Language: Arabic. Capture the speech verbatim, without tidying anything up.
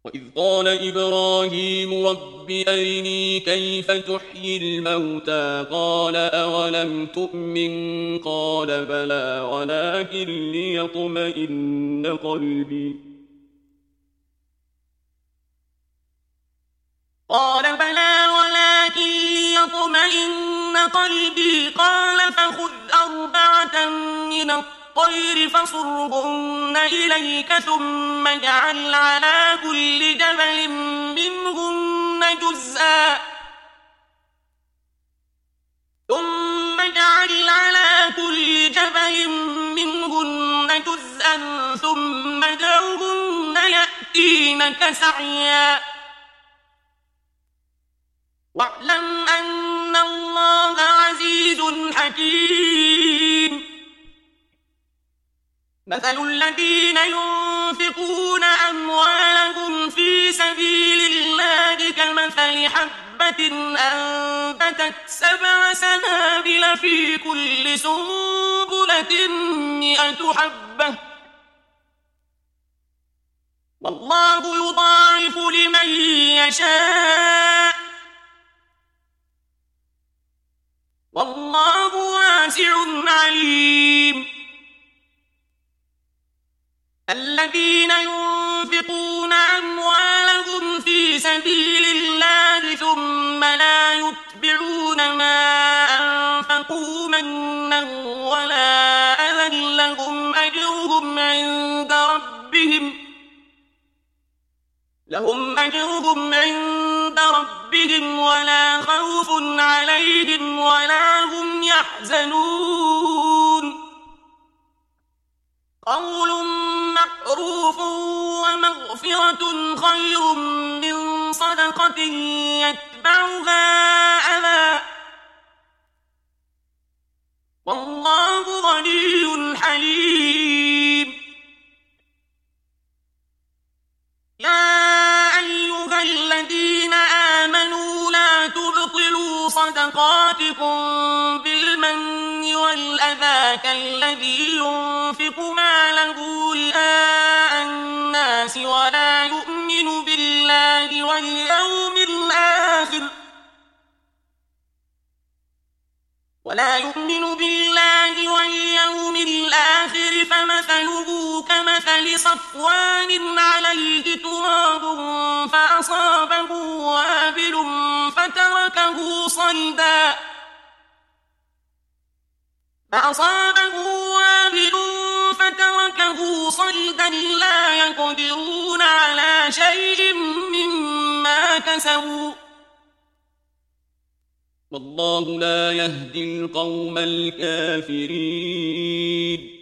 وإذ قال إبراهيم رب أرني كيف تحيي الموتى قال أولم تؤمن قال بلى ولكن ليطمئن قلبي قال بلى ولكن ليطمئن قلبي قال فخذ أربعة من الطير فصرهن إليك ثم اجعل على كل جبل منهن جزءا ثم اجعل على كل جبل منهن جزءا ثم ادعهن يأتينك سعيا واعلم أن الله عزيز حكيم مثل الذين ينفقون أموالهم في سبيل الله كمثل حبة أنبتت سبع سنابل في كل سنبلة مئة حبة والله يضاعف لمن يشاء والله واسع عليم الذين ينفقون أموالهم في سبيل الله ثم لا يتبعون ما أنفقوا منا ولا أذى لهم أجرهم عند ربهم لهم أجرهم عند ربهم ولا خوف عليهم ولا هم يحزنون قول معروف ومغفرة خير من صدقة يتبعها أذى والله غني حليم يا أيها الذين آمنوا لا تبطلوا صدقاتكم بالمن والأذى كالذي ينفق ماله رئاء الناس ولا يؤمن بالله واليوم الآخر ولا يؤمن بالله واليوم الآخر فمثله كمثل صفوان عليه تراب فأصابه وابل فتركه صلدا فأصابه وابل فتركه صلدا لا يقدرون على شيء مما كسبوا والله لا يهدي القوم الكافرين